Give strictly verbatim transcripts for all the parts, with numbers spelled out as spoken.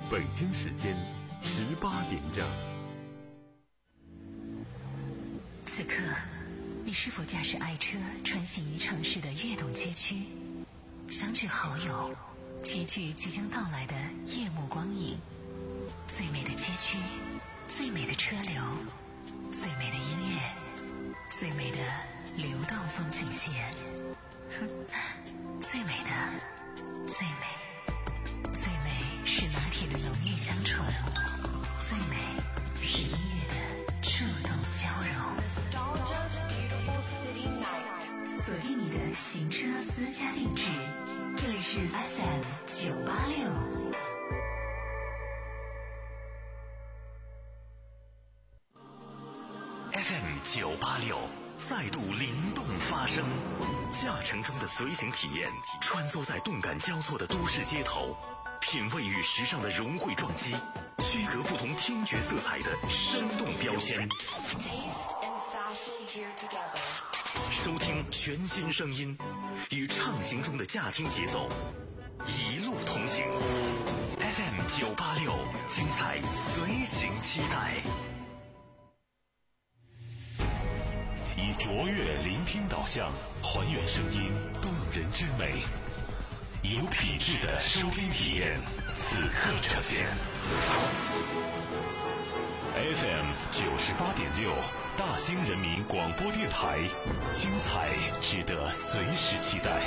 北京时间十八点整。 此刻，你是否驾驶爱车穿行于城市的跃动街区，相聚好友，齐聚即将到来的夜幕光影？最美的街区，最美的车流，最美的音乐，最美的流动风景线。最美的，最美，最美是拿铁的浓郁香醇，最美是音乐的触动交融。锁定你的行车私家定制，这里是 F M 九八六。 F M 九八六再度灵动发声，驾乘中的随行体验，穿梭在动感交错的都市街头，品味与时尚的融汇撞击，区隔不同听觉色彩的生动标签，收听全新声音，与畅行中的驾听节奏一路同行。 F M 九八六，精彩随行期待。以卓越聆听导向，还原声音动人之美，有品质的收听体验，此刻呈现。F M 九十八点六，大兴人民广播电台，精彩值得随时期待。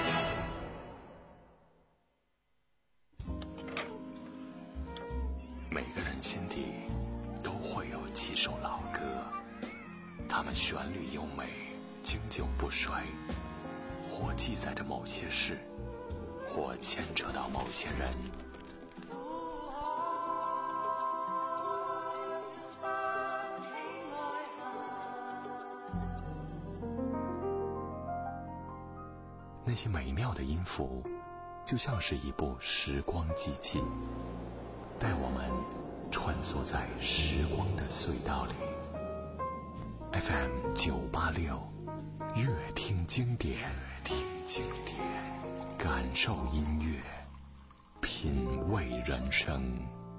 每个人心底都会有几首老歌，它们旋律优美，经久不衰，或记载着某些事，或牵扯到某些人。那些美妙的音符，就像是一部时光机器，带我们穿梭在时光的隧道里。F M 九八六，乐听经典，乐听经典，感受音乐，品味人生。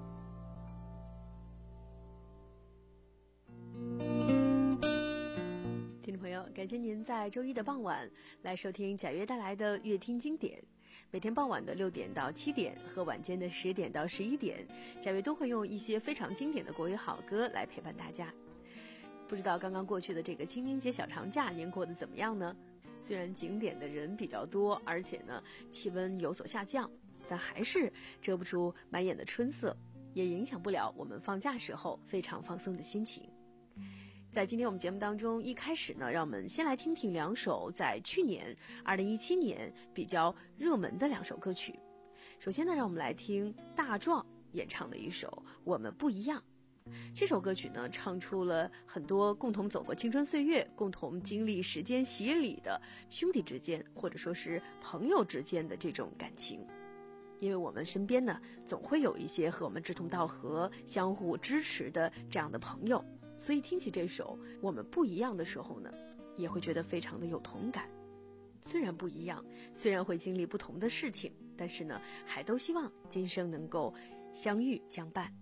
听众朋友，感谢您在周一的傍晚来收听贾约带来的乐听经典。每天傍晚的六点到七点和晚间的十点到十一点，贾约都会用一些非常经典的国语好歌来陪伴大家。不知道刚刚过去的这个清明节小长假您过得怎么样呢？虽然景点的人比较多，而且呢气温有所下降，但还是遮不住满眼的春色，也影响不了我们放假时候非常放松的心情。在今天我们节目当中，一开始呢，让我们先来听听两首在去年二零一七年比较热门的两首歌曲。首先呢，让我们来听大壮演唱的一首《我们不一样》。这首歌曲呢，唱出了很多共同走过青春岁月，共同经历时间洗礼的兄弟之间，或者说是朋友之间的这种感情。因为我们身边呢，总会有一些和我们志同道合、相互支持的这样的朋友，所以听起这首《我们不一样》的时候呢，也会觉得非常的有同感。虽然不一样，虽然会经历不同的事情，但是呢，还都希望今生能够相遇相伴。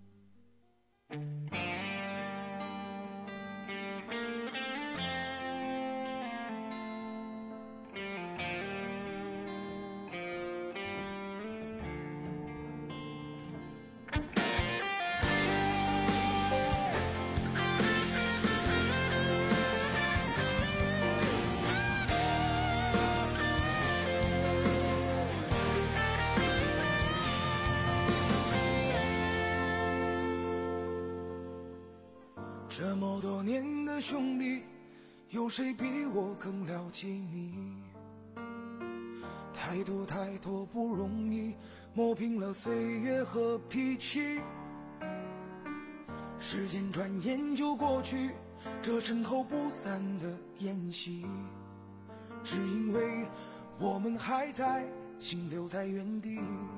这么多年的兄弟，有谁比我更了解你？太多太多不容易，磨平了岁月和脾气。时间转眼就过去，这身后不散的宴席，只因为我们还在，心留在原地。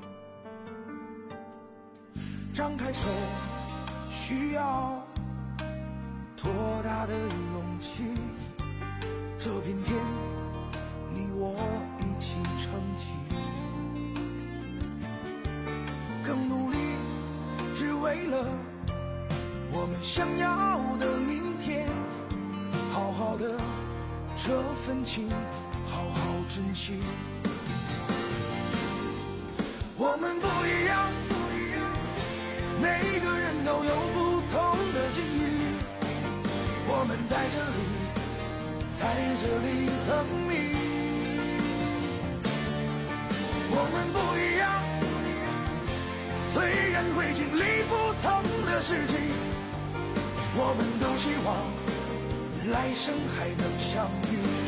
张开手，需要多大的勇气？这片天，你我一起撑起。更努力， 为了我们想要的明天，好好的这份情，好好珍惜。我们不一样，每个人都有不同的境遇，我们在这里，在这里等你。我们不一样，虽然会经历不同的事情，我们都希望来生还能相遇。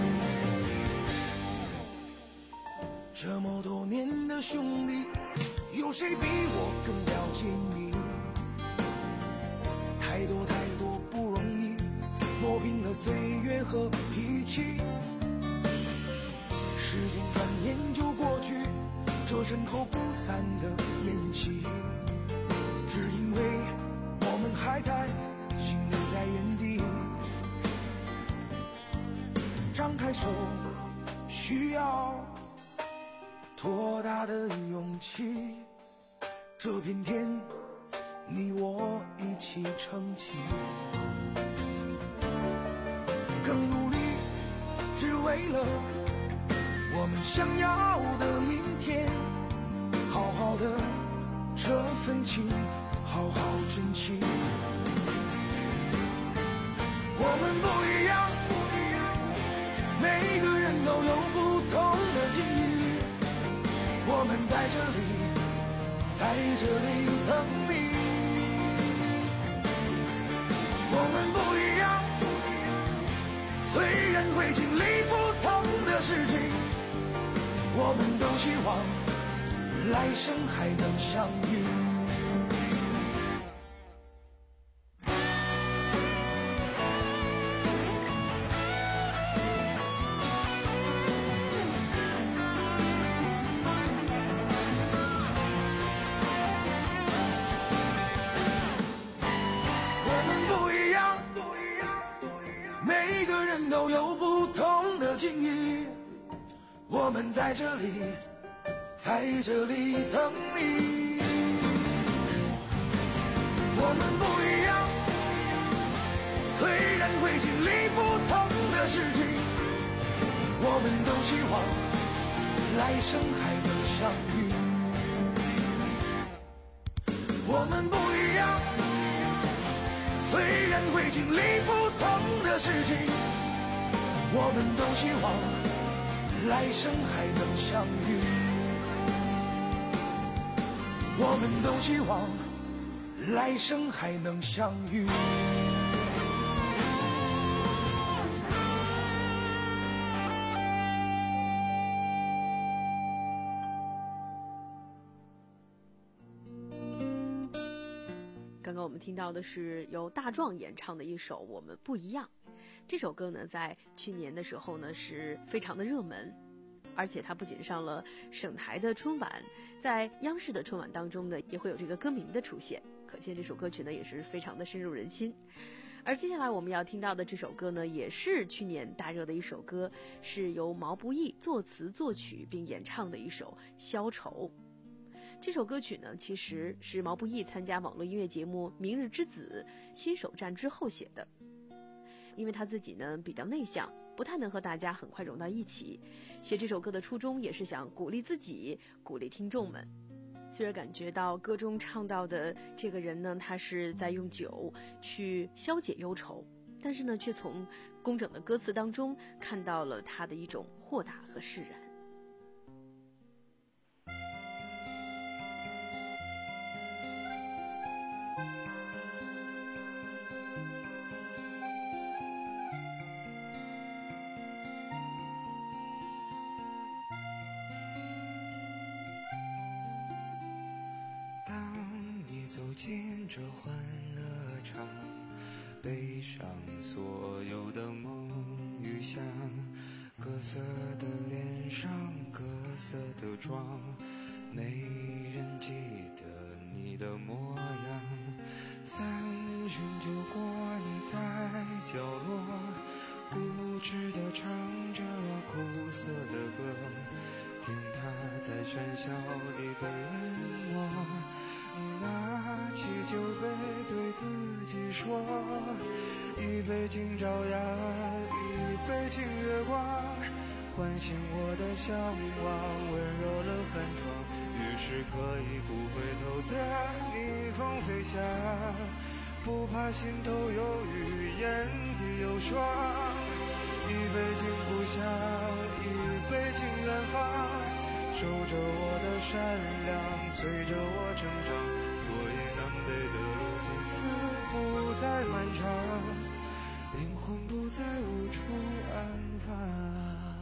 这么多年的兄弟，有谁比我更了解你？太多太多不容易，磨平了岁月和脾气。时间转眼就过去，这身后不散的宴席，只因为我们还在，心留在原地。张开手，需要多大的勇气？这片天，你我一起撑起，更努力，只为了我们想要的明天。好好的这份情，好好珍惜。我们不一样，每个人都有不同的境遇，我们在这里，在这里等你。我们不一样，虽然会经历不同的事情，我们都希望来生还能相遇。都有不同的境遇，我们在这里，在这里等你。我们不一样，虽然会经历不同的事情，我们都希望来生还能相遇。我们不一样，虽然会经历不同的事情，我们都希望来生还能相遇，我们都希望来生还能相遇。 刚刚我们听到的是由大壮演唱的一首《我们不一样》。这首歌呢，在去年的时候呢，是非常的热门，而且它不仅上了省台的春晚，在央视的春晚当中呢，也会有这个歌名的出现，可见这首歌曲呢，也是非常的深入人心。而接下来我们要听到的这首歌呢，也是去年大热的一首歌，是由毛不易作词作曲并演唱的一首《消愁》。这首歌曲呢，其实是毛不易参加网络音乐节目《明日之子》新手站之后写的。因为他自己呢比较内向，不太能和大家很快融到一起，写这首歌的初衷也是想鼓励自己，鼓励听众们。虽然感觉到歌中唱到的这个人呢，他是在用酒去消解忧愁，但是呢，却从工整的歌词当中看到了他的一种豁达和释然。 走进这欢乐场，背上所有的梦与想，各色的脸上各色的妆，没人记得你的模样。三巡酒过，你在角落固执地唱着苦涩的歌，听他在喧嚣里被冷漠，你拿起说，一杯敬朝阳，一杯敬月光，唤醒我的向往，温柔了寒窗，于是可以不回头的逆风飞翔，不怕心头有雨，眼底有霜。一杯敬故乡，一杯敬远方，守着我的善良，催着我成长，所以南北的路从此不再漫长，灵魂不再无处安放。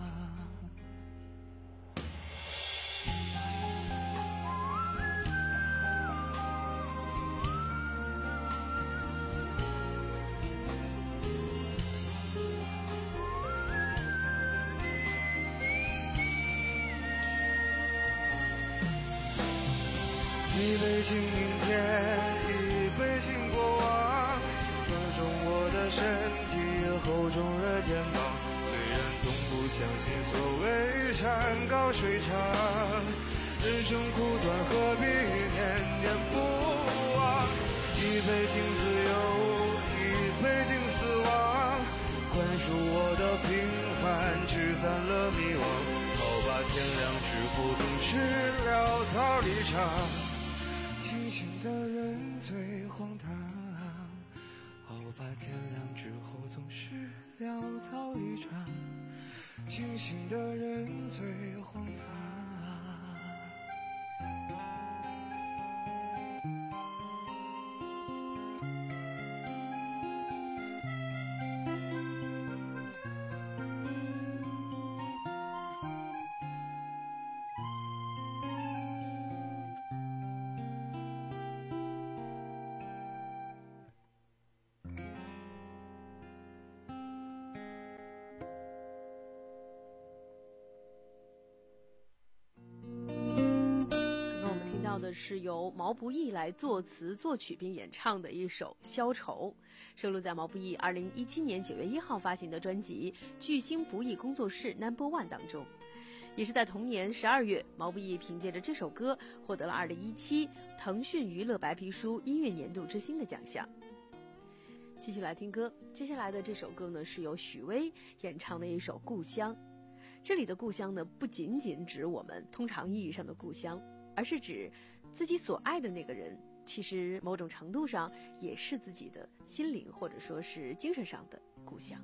一杯敬明天，一杯敬过往，厚重我的身体，厚重了肩膀。虽然从不相信所谓山高水长，人生苦短，何必念念不忘？一杯敬自由，一杯敬死亡，宽恕我的平凡，驱散了迷惘。好吧，天亮之后总是潦草离场。清醒的人最荒唐，好吧，天亮之后总是潦草离场，清醒的人最荒唐。 的是由毛不易来作词作曲并演唱的一首《消愁》，收录在毛不易二零一七年九月一号发行的专辑《巨星不易工作室 Number One》当中。也是在同年十二月，毛不易凭借着这首歌获得了二零一七腾讯娱乐白皮书音乐年度之星的奖项。继续来听歌，接下来的这首歌呢是由许巍演唱的一首《故乡》。这里的故乡呢，不仅仅指我们通常意义上的故乡，而是指自己所爱的那个人，其实某种程度上也是自己的心灵或者说是精神上的故乡。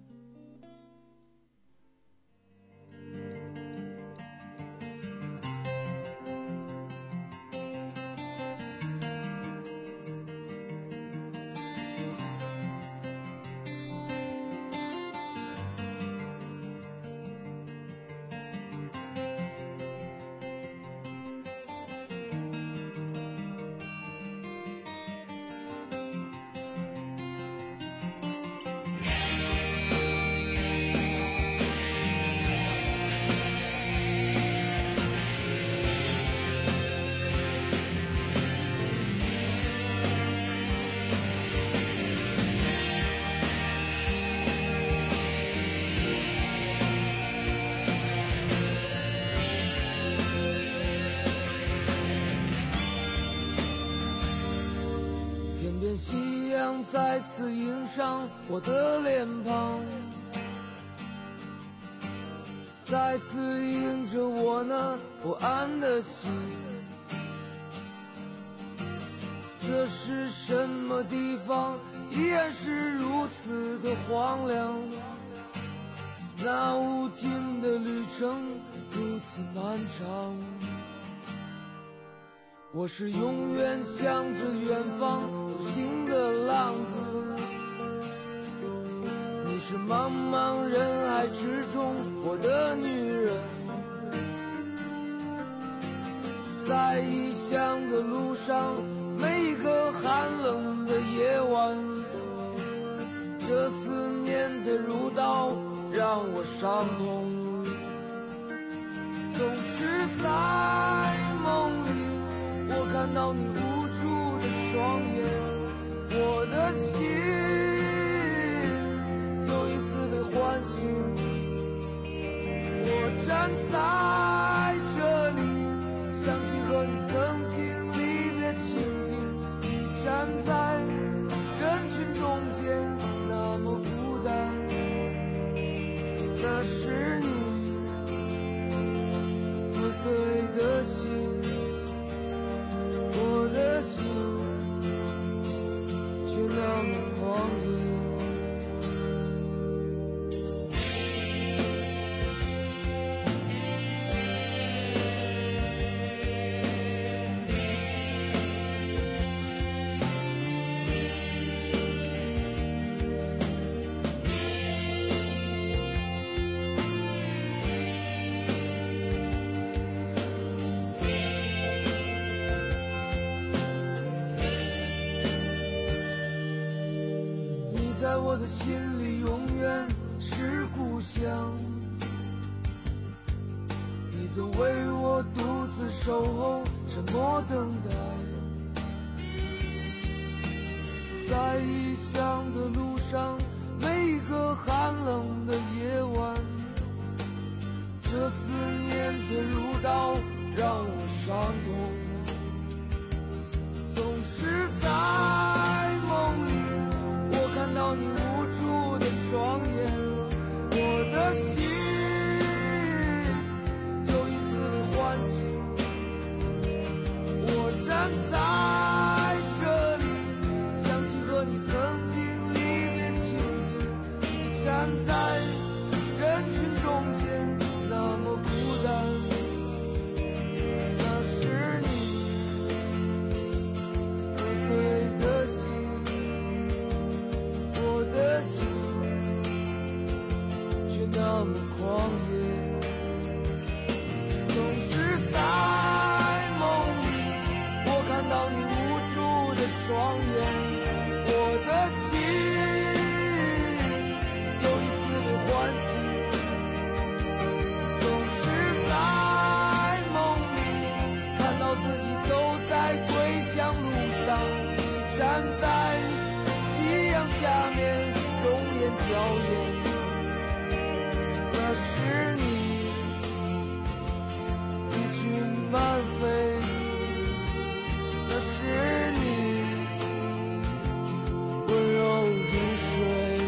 夕阳再次映上我的脸庞，再次映着我那不安的心。这是什么地方，依然是如此的荒凉，那无尽的旅程如此漫长。我是永远向着远方独行的浪子，你是茫茫人海之中我的女人。在异乡的路上，每一个寒冷的夜晚，这思念的如刀让我伤痛。总是在梦里我看到你无助的双眼，我的心又一次被唤醒。我站在这里，想起和你曾经离别情景，你站在人群中我的心里永远是故乡。你总为我独自守候，沉默等待。在异乡的路上，每一个寒冷的夜晚，这思念的如刀让我伤痛。总是在梦里，我看到你无助的双眼，我的心又一次被唤醒。我站在这里，想起和你曾经离别情景，你站在人群中间，那么孤单。那是你破碎的心，我的心却那么狂野。总是在梦里，我看到你无助的双眼，我的心又一次被唤醒。总是在梦里，看到自己走在归乡路上，你站在夕阳下面，容颜娇艳。那是你一群慢飞，那是你温柔如水。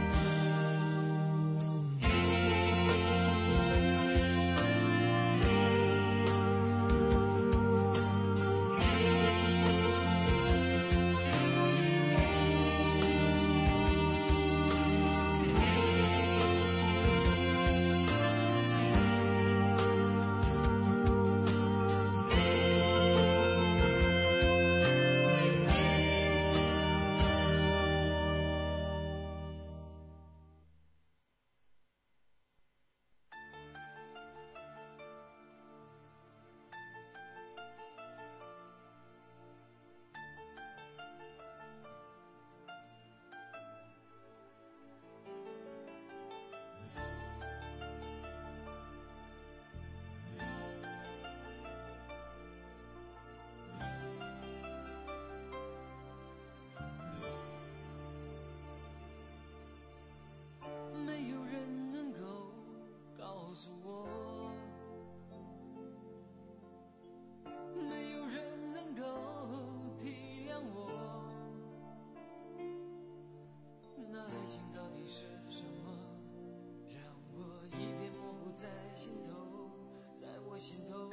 没有人能够告诉我，没有人能够体谅我，那爱情到底是什么，让我一片模糊在心头，在我心头。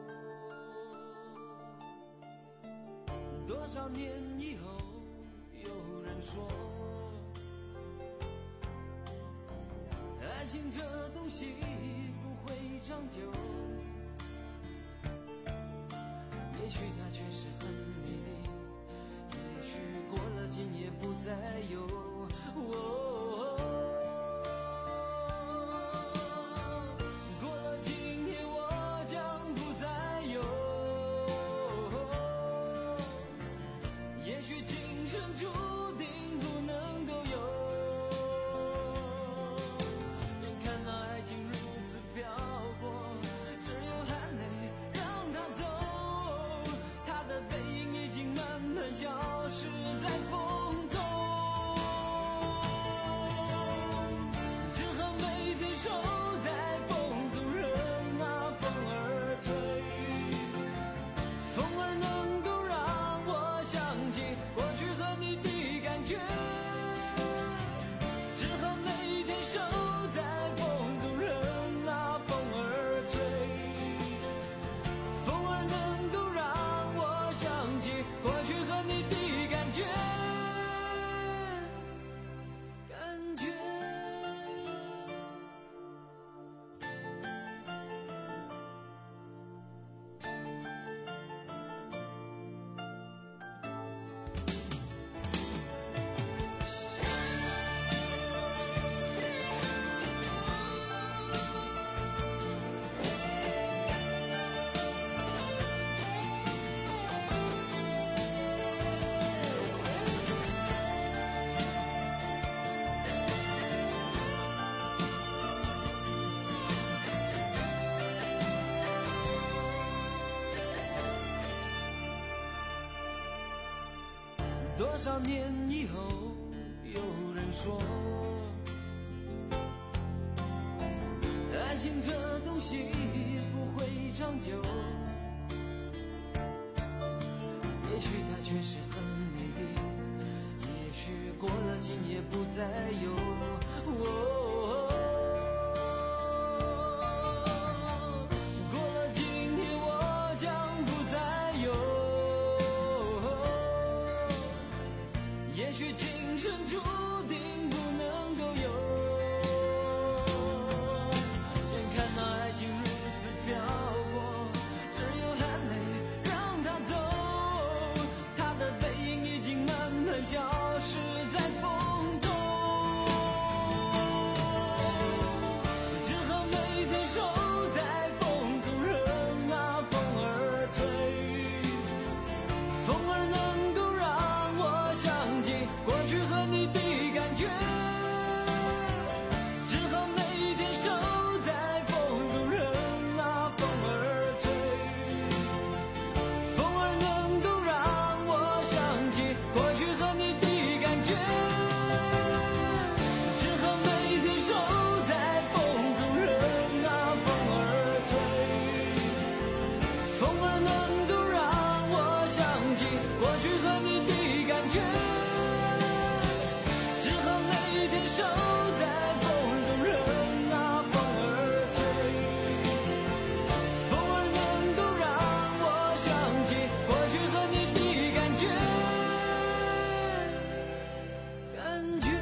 多少年以后，有人说爱情这东西不会长久，也许它确实很美丽，也许过了今夜不再有。哦，过了今夜我将不再有，也许今生注定不能够有。消失在风中。 多少年以后，有人说，爱情这东西不会长久，也许它确实很美丽，也许过了今夜不再有。哦，过了今天我将不再有，也许今生注定不能够有。眼看那爱情如此漂泊，只有含泪让它走，它的背影已经慢慢消失在风中，只好每天守在风中，任那风儿吹，风儿能够让我想起过去和你的感觉，只好每天守在风中，任那风儿吹，风儿能够让我想起过去和你的感觉，只好每天守在风中，任那风儿吹，风儿能够让我想起过去和你的感觉，只好每天守在风中，任那风儿吹，风儿能够让我想起过去和你的感觉，感觉。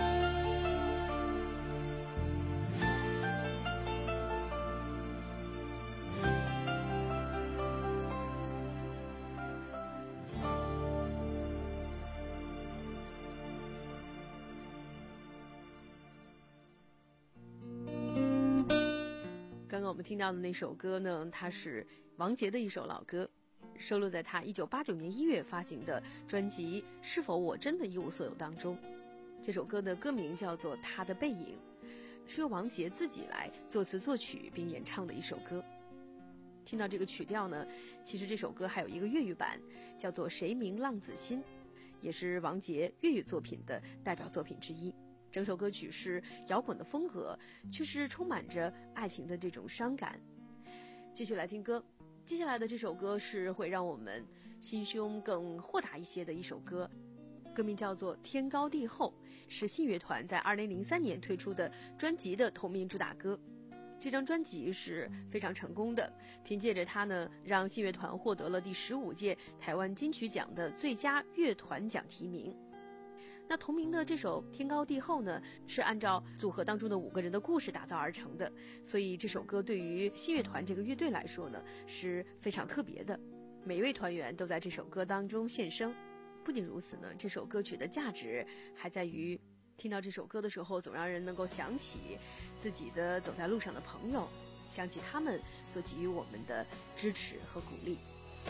刚刚我们听到的那首歌呢，它是王杰的一首老歌，收录在他一九八九年一月发行的专辑《是否我真的一无所有》当中。这首歌的歌名叫做《他的背影》，是由王杰自己来作词作曲并演唱的一首歌。听到这个曲调呢，其实这首歌还有一个粤语版，叫做《谁明浪子心》，也是王杰粤语作品的代表作品之一。整首歌曲是摇滚的风格，却是充满着爱情的这种伤感。继续来听歌，接下来的这首歌是会让我们心胸更豁达一些的一首歌，歌名叫做《天高地厚》，是信乐团在二零零三年推出的专辑的同名主打歌。这张专辑是非常成功的，凭借着它呢，让信乐团获得了第十五届台湾金曲奖的最佳乐团奖提名。那同名的这首《天高地厚》呢，是按照组合当中的五个人的故事打造而成的，所以这首歌对于信乐团这个乐队来说呢，是非常特别的。每一位团员都在这首歌当中现身。不仅如此呢，这首歌曲的价值还在于，听到这首歌的时候，总让人能够想起自己的走在路上的朋友，想起他们所给予我们的支持和鼓励。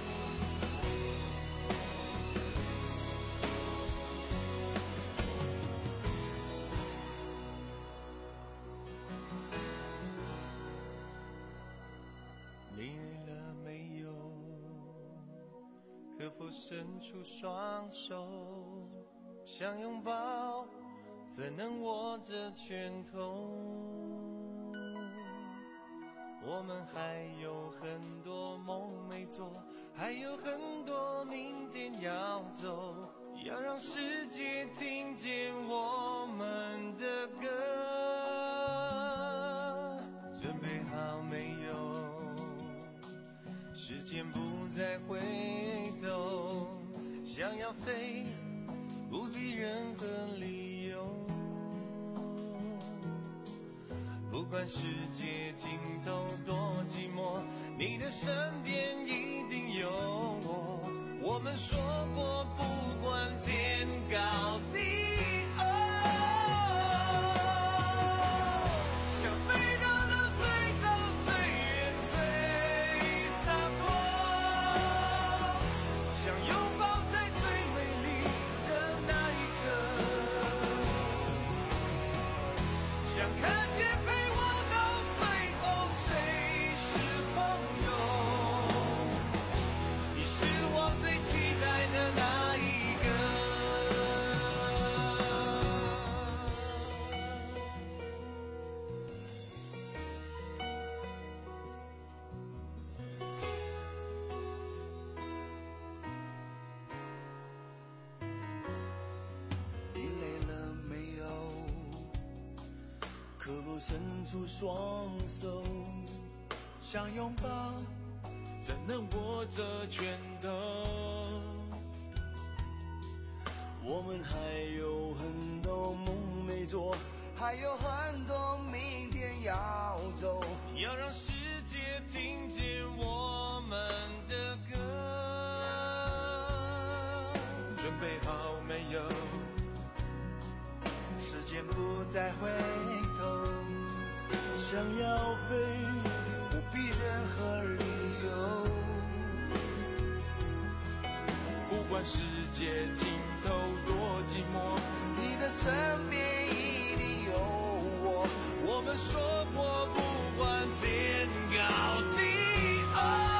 你累了没有？可否伸出双手，想拥抱，怎能握着拳头？我们还有很多梦没做，还有很多明天要走，要让世界听见我们的歌。准备好没有？时间不再回头，想要飞，不必任何理由。不管世界尽头多寂寞，你的身边一定有我。我们说过，不管天高地厚，想飞到那最高最远最洒脱，想拥抱在最美丽的那一刻，想看见陪我到最后谁是朋友。你是我最期待的那一个。 可否伸出双手，想拥抱，怎能握着拳头？我们还有很多梦没做， 还有很多明天要走， 要让世界听见我们的歌。准备好没有？ 时间不再回头， 想要飞， 不必任何理由。 不管世界尽头多寂寞， 你的身边一定有我。 我们说过不管天高地厚。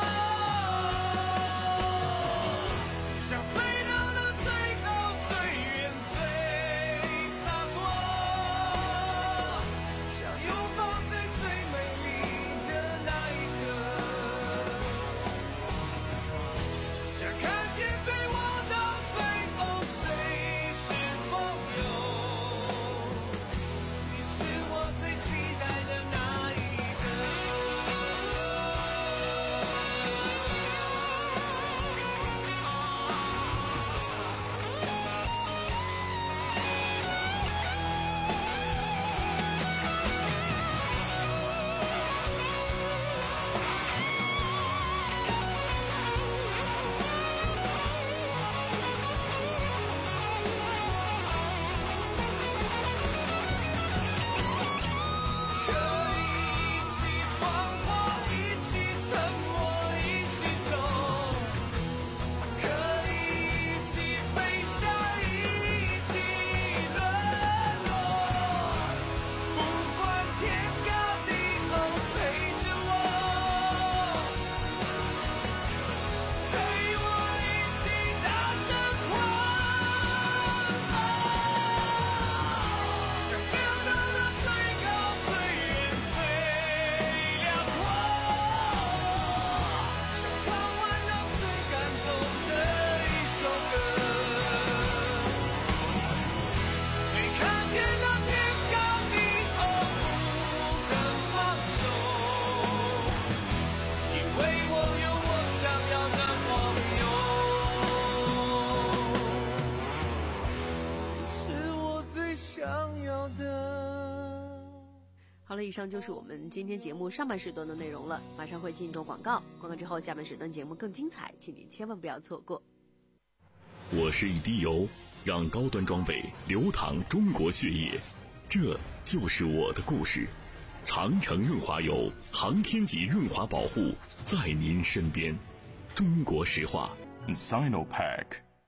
好了，以上就是我们今天节目上半时段的内容了，马上会进入广告，广告之后下半时段节目更精彩，请您千万不要错过。 我是一滴油，让高端装备流淌中国血液，这就是我的故事。长城润滑油，航天级润滑保护，在您身边。中国石化 Sinopec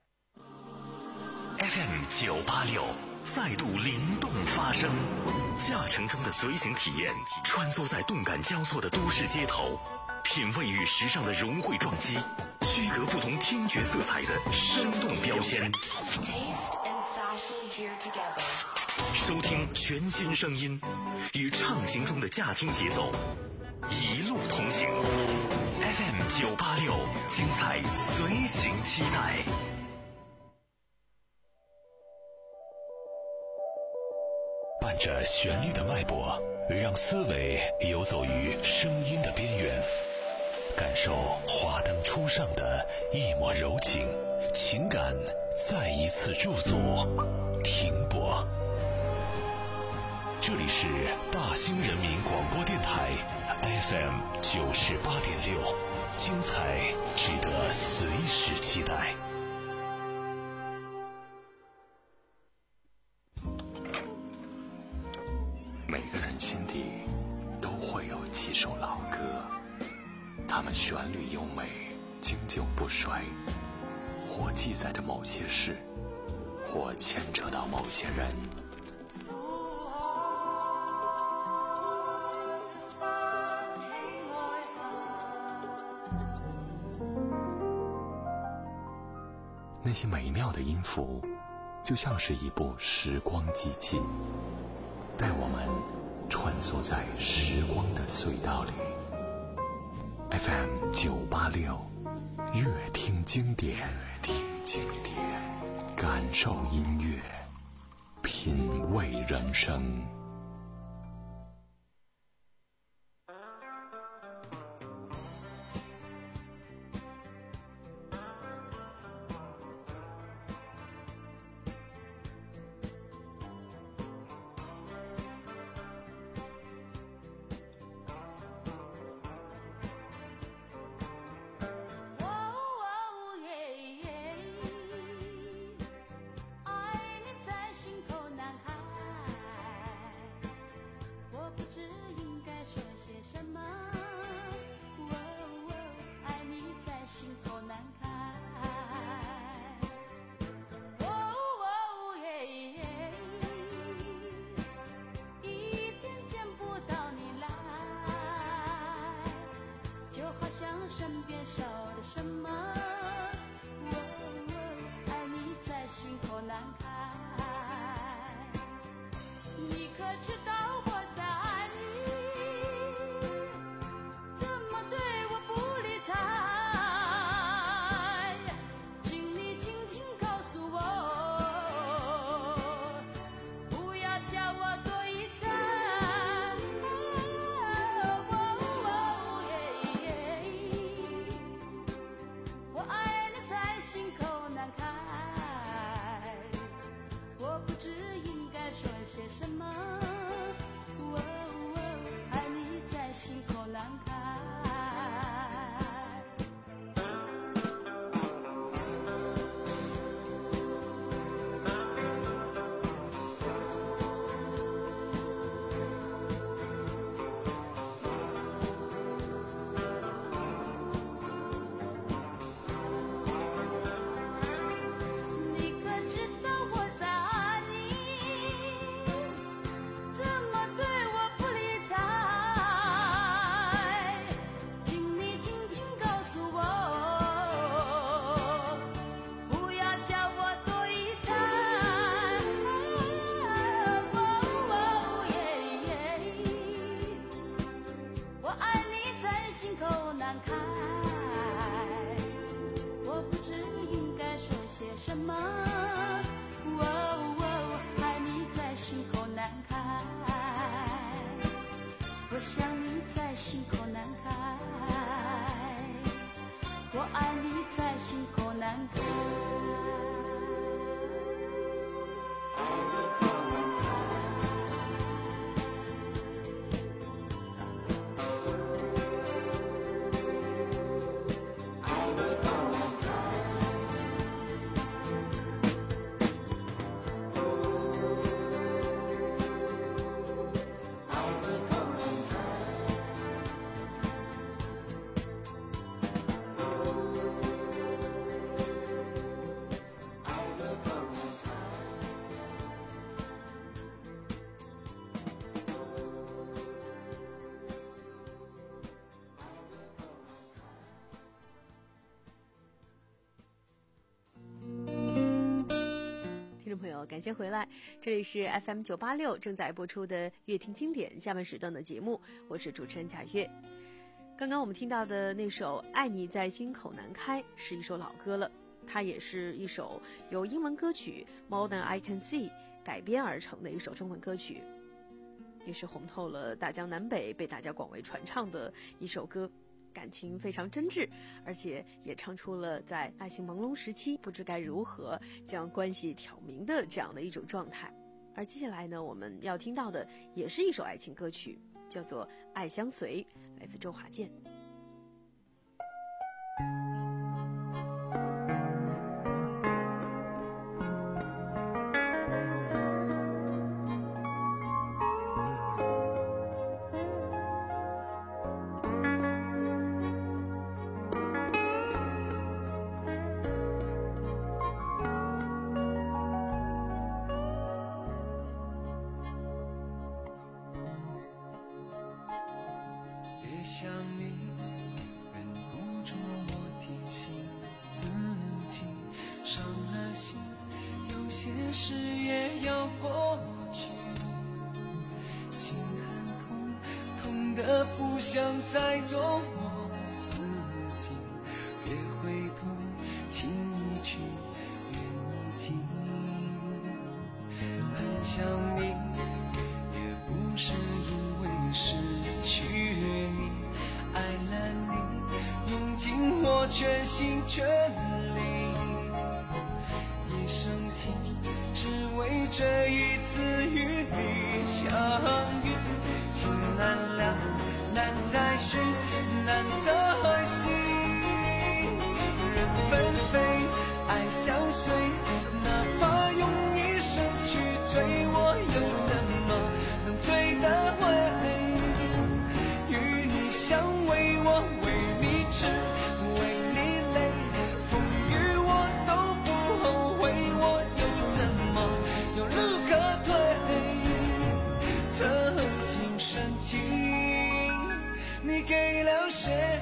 F M 九八六再度灵动发声，驾乘中的随行体验，穿梭在动感交错的都市街头，品味与时尚的融汇撞击，区隔不同听觉色彩的生动标签。收听全新声音，与畅行中的驾听节奏，一路同行。F M 九八六，精彩随行期待。伴着旋律的脉搏，让思维游走于声音的边缘，感受华灯初上的一抹柔情，情感再一次驻足停泊。这里是大兴人民广播电台 F M 九十八点六，精彩值得随时期待。每个人心底都会有几首老歌，它们旋律优美，经久不衰，或记载着某些事，或牵扯到某些人。那些美妙的音符，就像是一部时光机器，带我们穿梭在时光的隧道里。F M 九八六，乐听经典，乐听经典，感受音乐，品味人生。 难开。我不知应该说些什么，哦哦，爱你在心口难开。什么？哦哦，爱你在心口难开。我想你在心口难开。我爱你在心口难开。爱你口难开。爱你口难开。 听众朋友，感谢回来，这里是 F M 九八六正在播出的乐听经典下半时段的节目，我是主持人贾月。刚刚我们听到的那首《爱你在心口难开》是一首老歌了，它也是一首由英文歌曲 More Than I Can See 改编而成的一首中文歌曲，也是红透了大江南北，被大家广为传唱的一首歌。感情非常真挚，而且也唱出了在爱情朦胧时期不知该如何将关系挑明的这样的一种状态。而接下来呢，我们要听到的也是一首爱情歌曲，叫做《爱相随》，来自周华健。 不想再做我自己，别回头，情已去，缘已尽。很想你，也不是因为失去你，爱了你，用尽我全心全力，一生情，只为这一次与你相遇。情难了，难再续，难再续。人纷飞，爱相随，哪怕用一生去追，我又怎么能追得回？与你相偎，我为你痴，为你累，风雨我都不后悔，我又怎么有路可退？曾经深情，你给了谁？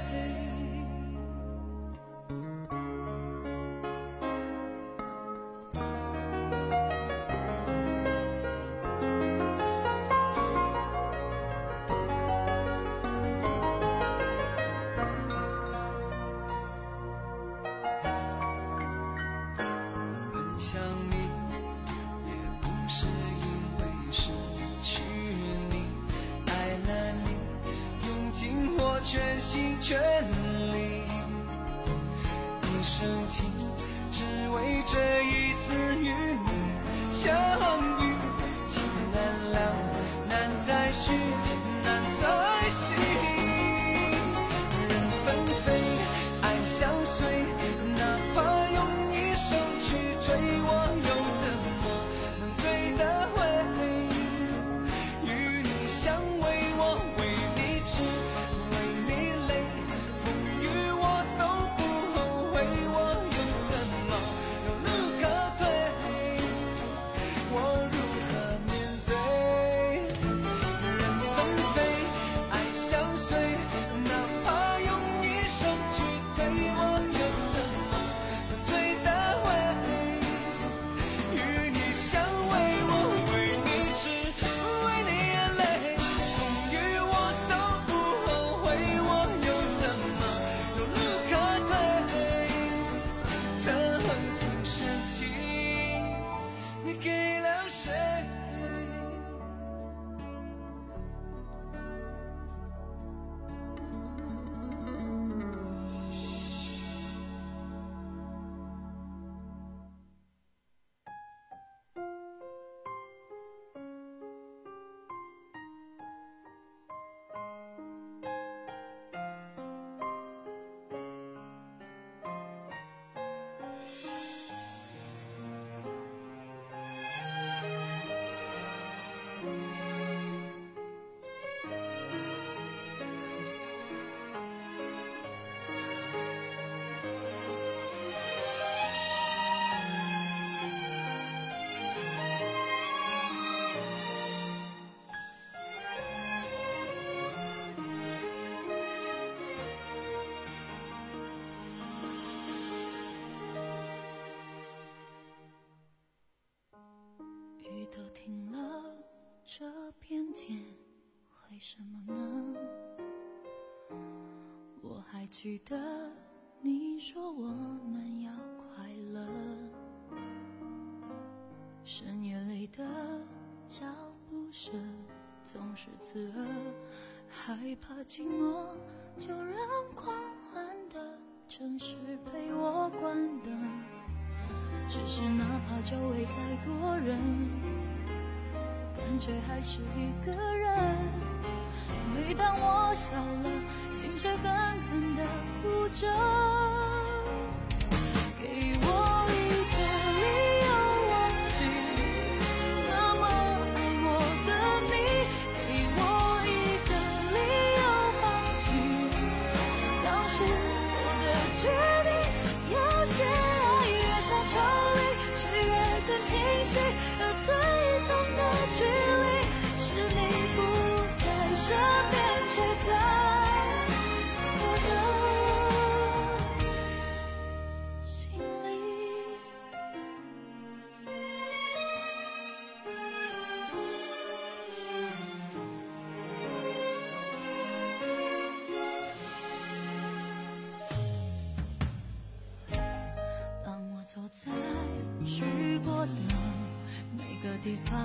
很想你，也不是因为失去你，爱了你，用尽我全心全力，一生情，只为都停了这片天，为什么呢？我还记得你说我们要快乐，深夜里的脚步声总是刺耳，害怕寂寞就让狂欢的城市陪我关灯，只是哪怕周围再多人，感觉还是一个人。每当我笑了，心却狠狠地哭着。给我一个理由忘记那么爱我的你，给我一个理由放弃当时做的决定。有些爱越像抽离，却越更清晰，而最痛的距离是你不在身边，却在我的心里。当我走在去过的每个地方，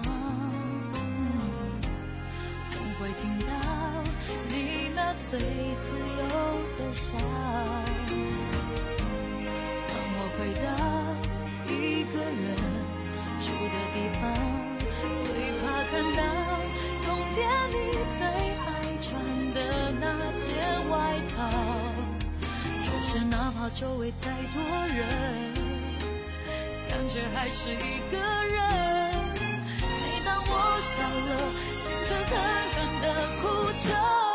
总会听到你那最自由的笑。当我回到一个人住的地方，最怕看到冬天你最爱穿的那件外套。只是哪怕周围再多人，感觉还是一个人。每当我笑了，心却狠狠地哭着。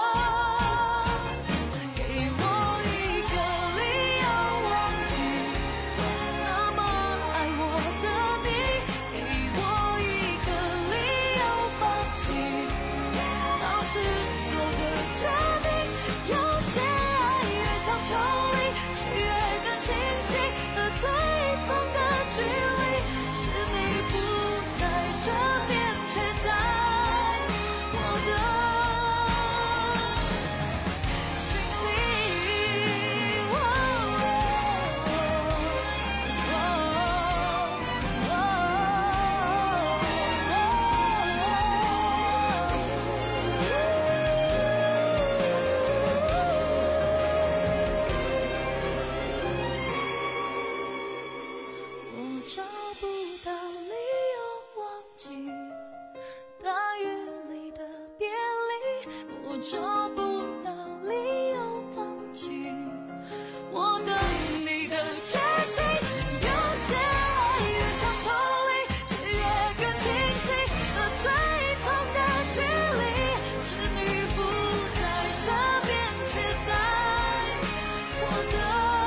给我一个理由忘记那么爱我的你，给我一个理由放弃当时做的决定。有些爱越像抽离，却越更清晰，而最痛的距离是你不在身边，却在我的心里。哦哦我找不到理由忘记大雨里的别离，我找不到理由放弃我等你的决心。有些爱越像抽离，却越更清晰，而最痛的距离是你不在身边，却在我的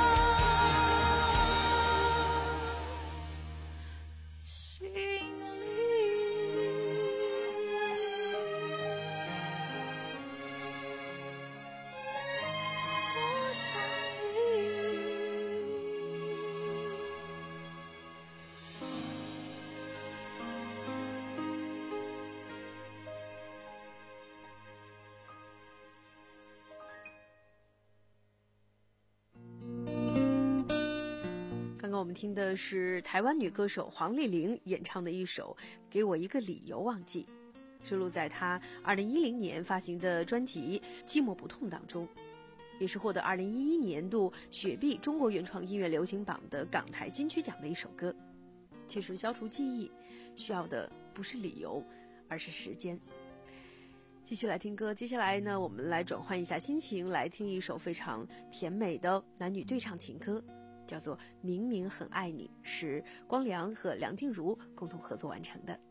心里。我想你。 刚刚我们听的是台湾女歌手黄丽玲演唱的一首《给我一个理由忘记》，收录在她二零一零年发行的专辑《寂寞不痛》当中，也是获得二零一一年度雪碧中国原创音乐流行榜的港台金曲奖的一首歌。其实消除记忆需要的不是理由，而是时间。继续来听歌，接下来呢，我们来转换一下心情，来听一首非常甜美的男女对唱情歌，叫做《明明很爱你》，是光良和梁静茹共同合作完成的。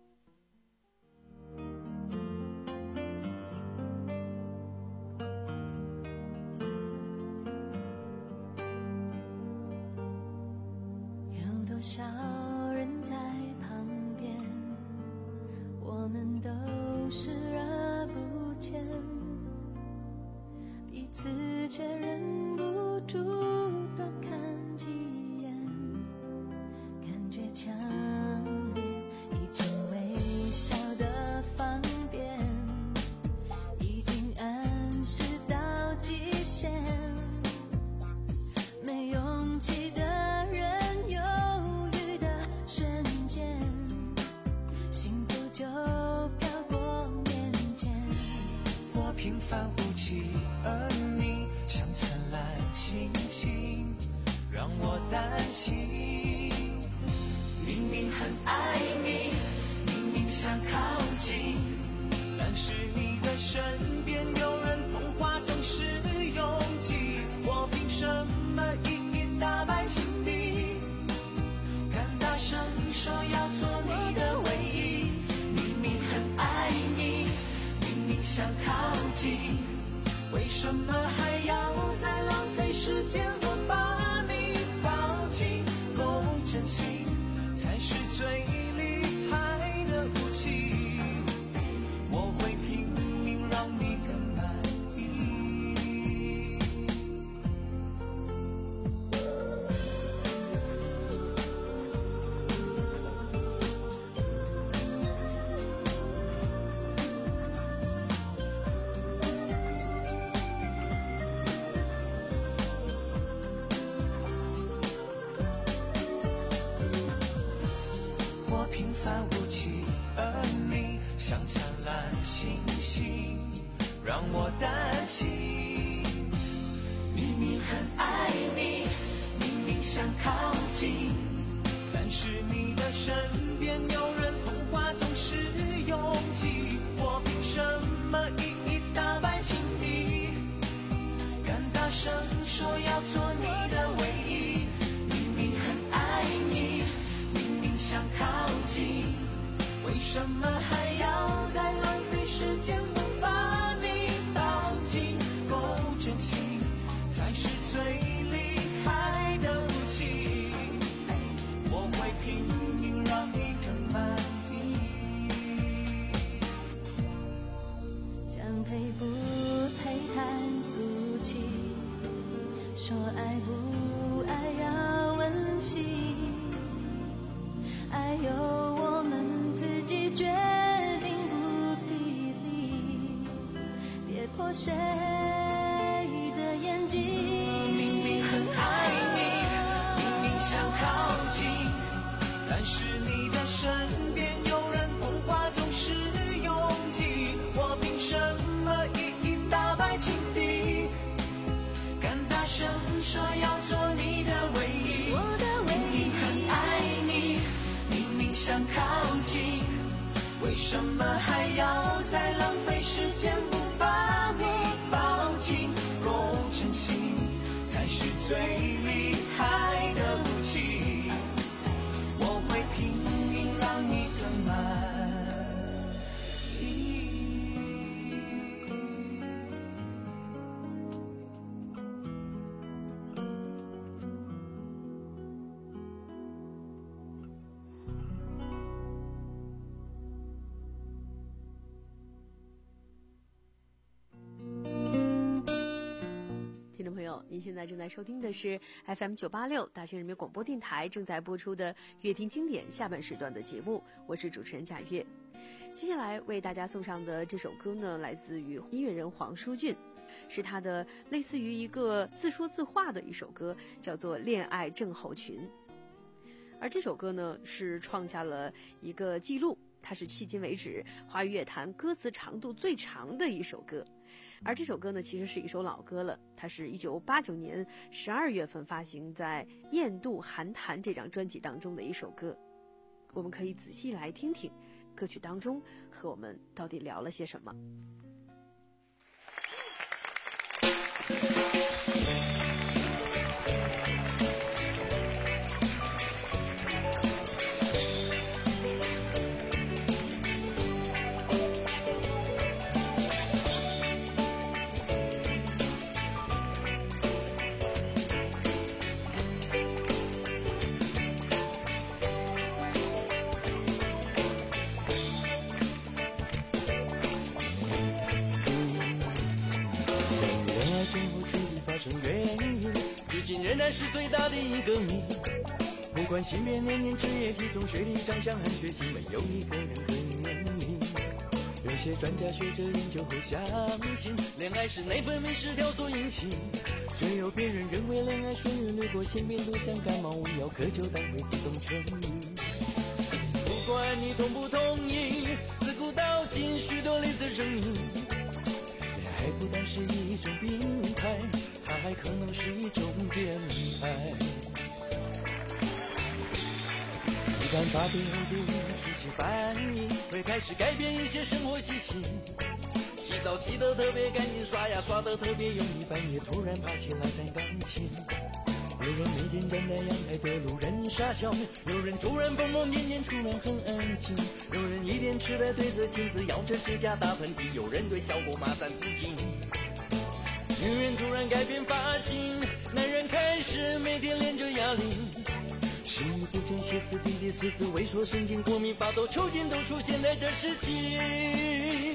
有多少人在旁边，我们都视而不见，彼此却忍不住多看几眼，感觉强烈，已成为才是最厉害的武器。我会拼命让你更满意。我平凡无奇，而你像灿烂星星，让我担心。明明很爱你，明明想靠近，但是你的身边有人童话总是拥挤。我凭什么一一打败情敌？敢大声说要做你的唯一。明明很爱你，明明想靠近，为什么还要再浪费时间不把你抱紧？够真心才是最厉害的武器。我会拼命让你更满意。 将配不配谈俗气，说爱不爱要问起，爱由我们自己决定不比例，别破谁的眼睛。 明明很爱你，明明想靠近，但是你的身边有人童话总是拥挤。我凭什么一一打败情敌？敢大声说要做你的唯一。 我的唯一。 明明很爱你，明明想靠近，为什么还要再浪费时间不把你抱紧？够真心才是最厉害的武器。我会拼命让你更满意。 听众朋友，您现在正在收听的是 F M 九八六大庆人民广播电台正在播出的乐听经典下半时段的节目，我是主持人贾月。接下来为大家送上的这首歌呢，来自于音乐人黄舒骏，是他的类似于一个自说自话的一首歌，叫做《恋爱症候群》。而这首歌呢，是创下了一个记录，它是迄今为止华语乐坛歌词长度最长的一首歌。而这首歌呢，其实是一首老歌了，它是一九八九年十二月份发行在《雁渡寒潭》这张专辑当中的一首歌。我们可以仔细来听听歌曲当中和我们到底聊了些什么。 仍然是最大的一个谜。不管性别、年龄、职业、体重、学历、长相和血型，没有一个人可以免疫。有些专家学者研究后相信，恋爱是内分泌失调所引起。虽有别人认为恋爱顺利掠过性病都像感冒无药可救，但会自动痊愈。不管你同不同意，自古到今许多类似声音。恋爱不单是一种病态，它还可能是一种变态。一旦发病后的初期反应，会开始改变一些生活习性。洗澡洗得特别干净，刷牙刷得特别用力，半夜突然爬起来弹钢琴。有人每天站在阳台对路人傻笑，有人突然疯疯癫癫，突然很安静。有人一脸痴呆对着镜子咬着指甲打喷嚏，有人对小狗骂三字经。女人突然改变发型，男人开始每天练着哑铃。时心已变成歇斯底里、狮子畏缩、神经过敏、发抖、抽筋都出现在这时期。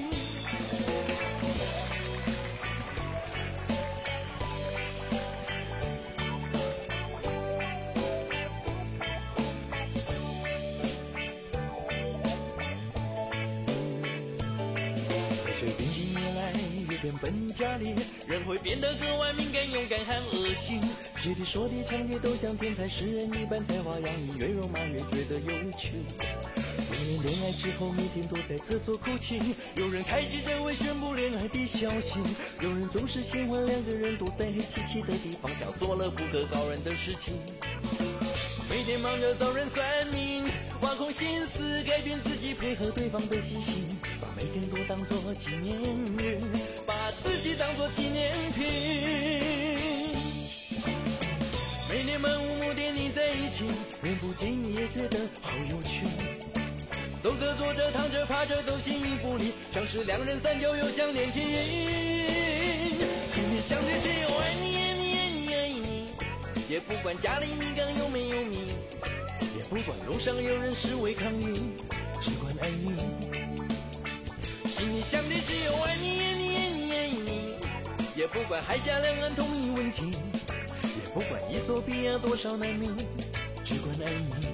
变本加厉，人会变得格外敏感、勇敢和恶心。写的、说的、唱的都像天才诗人一般才华洋溢，越肉麻越觉得有趣。有人恋爱之后每天躲在厕所哭泣，有人开记者会宣布恋爱的消息，有人总是喜欢两个人躲在黑漆漆的地方，像做了不可告人的事情。每天忙着找人算命，挖空心思改变自己，配合对方的习性，把每天都当作纪念日，把自己当作纪念品。每天漫无目的腻在一起，人不经意也觉得好有趣。走着坐着躺着趴着都形影不离，像是两人三角又像连体婴。心里想着只有爱你爱你爱你爱你，也不管家里米缸有没有米，也不管路上有人示威抗议，只管爱你。心里想的只有爱你爱你爱你爱你，也不管海峡两岸统一问题，也不管伊索比亚多少难民，只管爱你。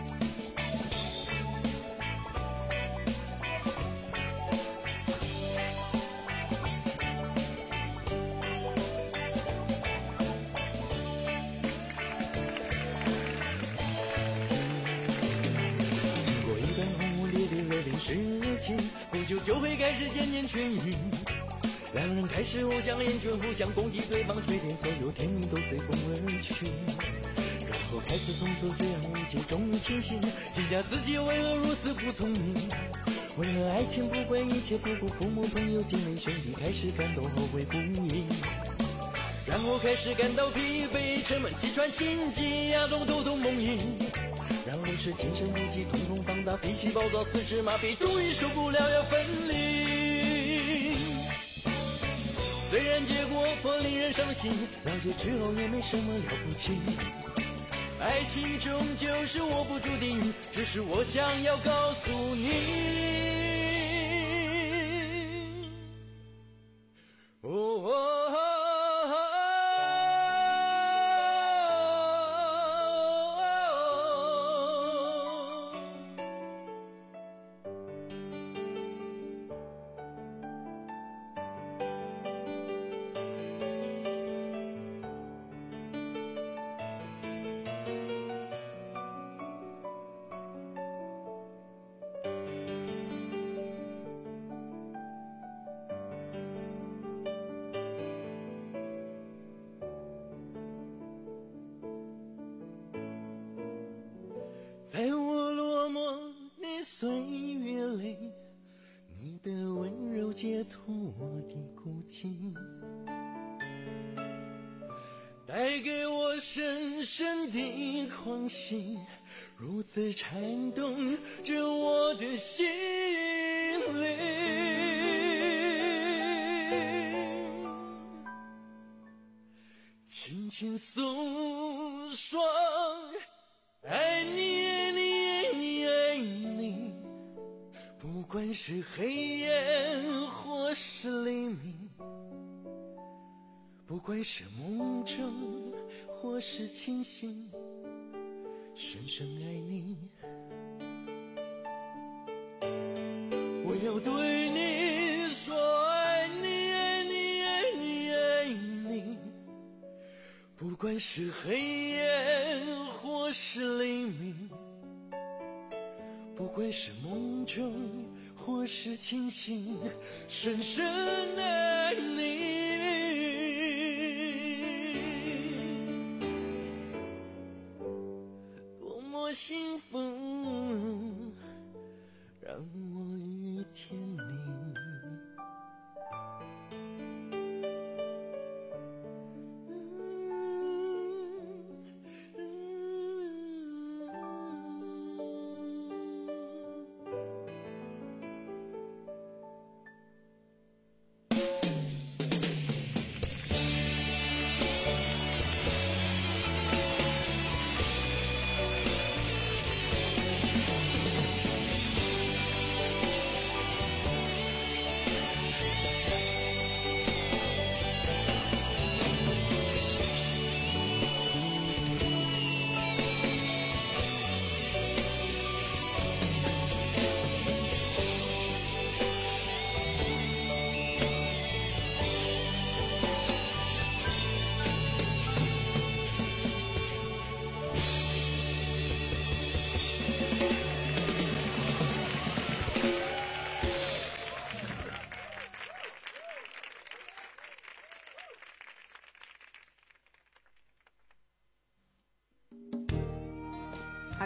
不久就会开始渐渐痊愈，两人开始互相厌倦，互相攻击对方缺点，所有甜蜜都随风而去。然后开始动作这样无解中清醒，惊讶自己为何如此不聪明。为了爱情不管一切，不顾父母朋友姐妹兄弟，开始感到后悔不已。然后开始感到疲惫，沉闷气喘心悸，牙中头痛梦呓。然后是天生怒气统统放大，脾气暴躁，四肢麻痹，终于受不了要分离。虽然结果颇令人伤心，了解之后也没什么了不起。爱情终究是握不住的云，只是我想要告诉你，哦哦哦在我落寞的岁月里，你的温柔解脱我的孤寂，带给我深深的狂喜，如此颤动着我的心灵。轻轻诉说爱你爱你爱你爱你，不管是黑夜或是黎明，不管是梦中或是清醒，深深爱你。我要对你说爱你爱你爱你爱你，不管是黑夜或是黎明，不管是梦中或是清醒，深深爱你。多么幸福，让我遇见你。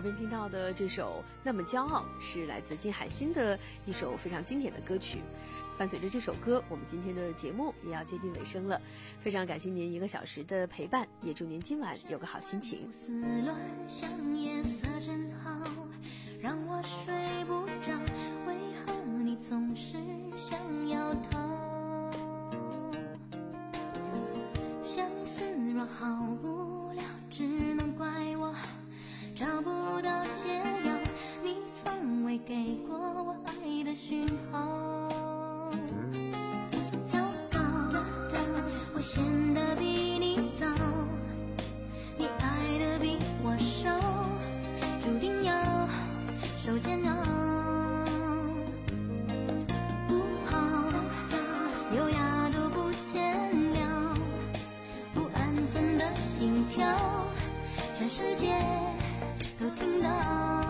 边听到的这首《那么骄傲》是来自金海心的一首非常经典的歌曲。伴随着这首歌，我们今天的节目也要接近尾声了。非常感谢您一个小时的陪伴，也祝您今晚有个好心情。 思乱想夜色真好，让我睡不着，为何你总是想要逃？相思若好无聊，只能怪我找不到解药，你从未给过我爱的讯号。糟糕，我陷得比你早，你爱得比我少，注定要受煎熬。不好，优雅都不见了，不安分的心跳，全世界都听到。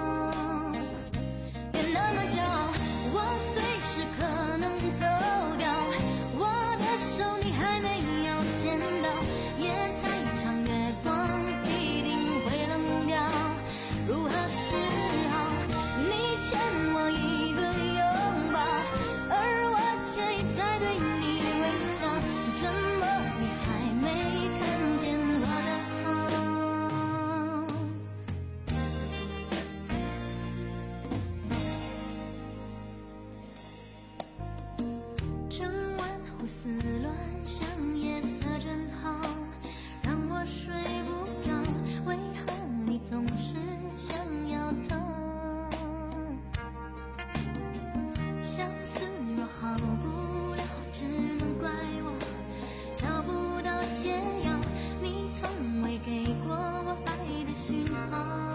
别那么骄傲，我随时可能走掉，我的手你还没有牵到，夜太长月光一定会冷掉。如何是好？你欠我一个拥抱，而我却一再对你微笑，怎么你还没看见我的好？整晚胡思乱想，夜色真好，让我睡不着，为何你总是想要逃？相思若好不了，只能怪我找不到解药，你从未给过我爱的讯号。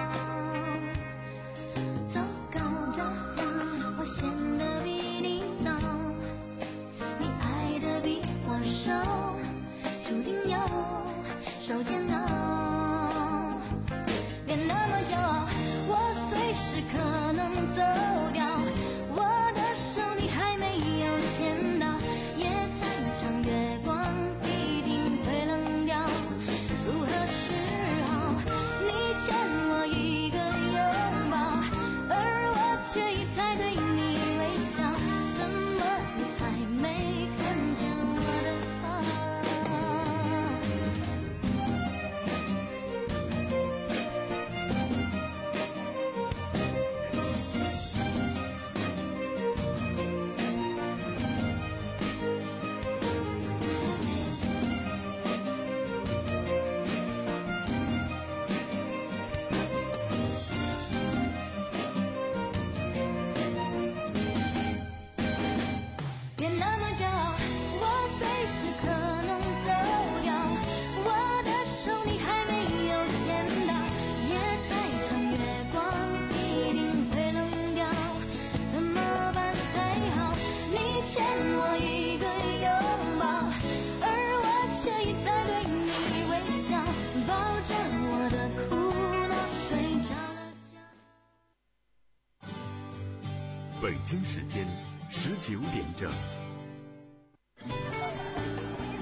糟糕，我陷得比你早，你爱得比我少，注定要受煎熬。别那么骄傲，我随时可能走掉，我的手你还没有牵到，夜太长月光一定会冷掉。如何是好？你欠我一个拥抱，而我却一再对你微笑，怎么你还没看见我的好？别那么骄傲，我随时可能走掉，我的手你还没有牵到，夜太长月光一定会冷掉，怎么办才好？你欠我一个拥抱，而我却一再对你微笑，抱着我的苦恼睡着了觉。 北京时间十九点整。